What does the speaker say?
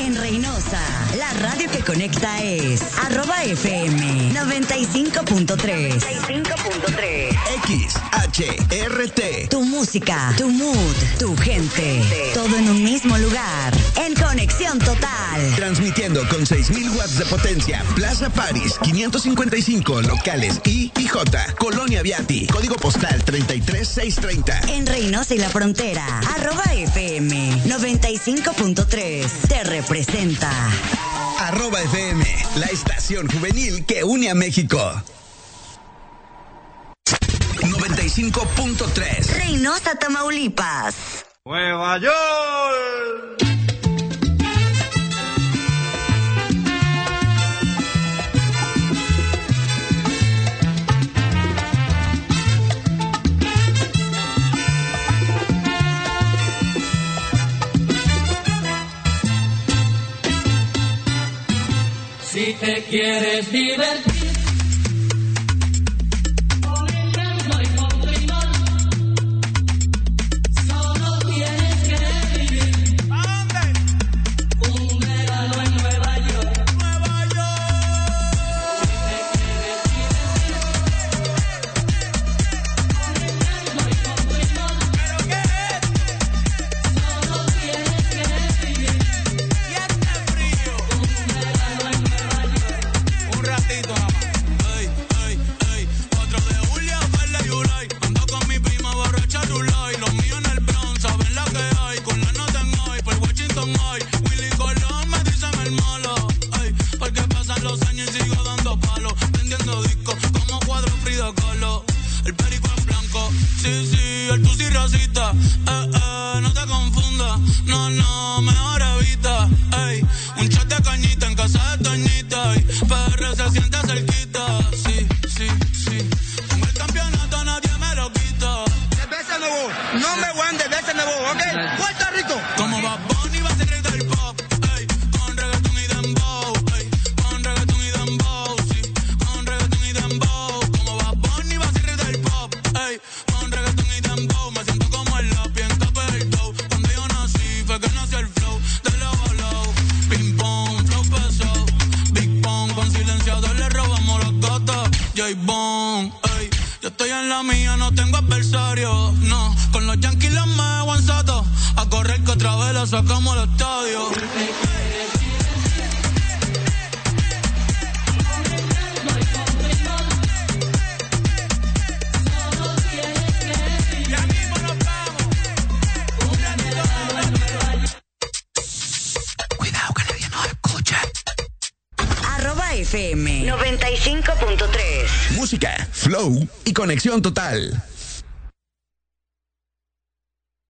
En Reynosa, la radio que conecta es @FM 95.3. 95.3. XHRT. Tu música, tu mood, tu gente. Todo en un mismo lugar. En conexión total. Transmitiendo con 6,000 watts de potencia. Plaza Paris, 555 locales I y J. Colonia Viati. Código postal 33630. En Reynosa y la Frontera, @FM 95.3. Te representa. @FM, la estación juvenil que une a México. 95.3. Reynosa, Tamaulipas. Nueva York. Si te quieres divertir. No te confundas, no, mejor evita. Ey, un shot de cañita en casa de Toñita. Y PR se siente cerquita. Sí. Tengo el campeonato, nadie me lo quita. Cerveza nuevo, no me guan de cerveza nuevo, ¿ok? Puerto Rico. Como va Bunny va a ser rey del pop. Ey, con reggaetón y dembow. Ey, con reggaetón y dembow. Sí, con reggaetón y dembow. Como va Bunny va a ser rey del pop. Ey, con reggaetón y dembow. Me siento como el lápiz en capa del dough. Cuando yo nací fue que nació el flow de low a low. Ping pong, flow pesado. Big pong, con silenciador le robamos los gatos. J-Bone, ey, yo estoy en la mía, no tengo adversario. No, con los Yankees los me guanzato. A correr que otra vez la sacamos al estadio. @FM 95.3. Música, flow y conexión total.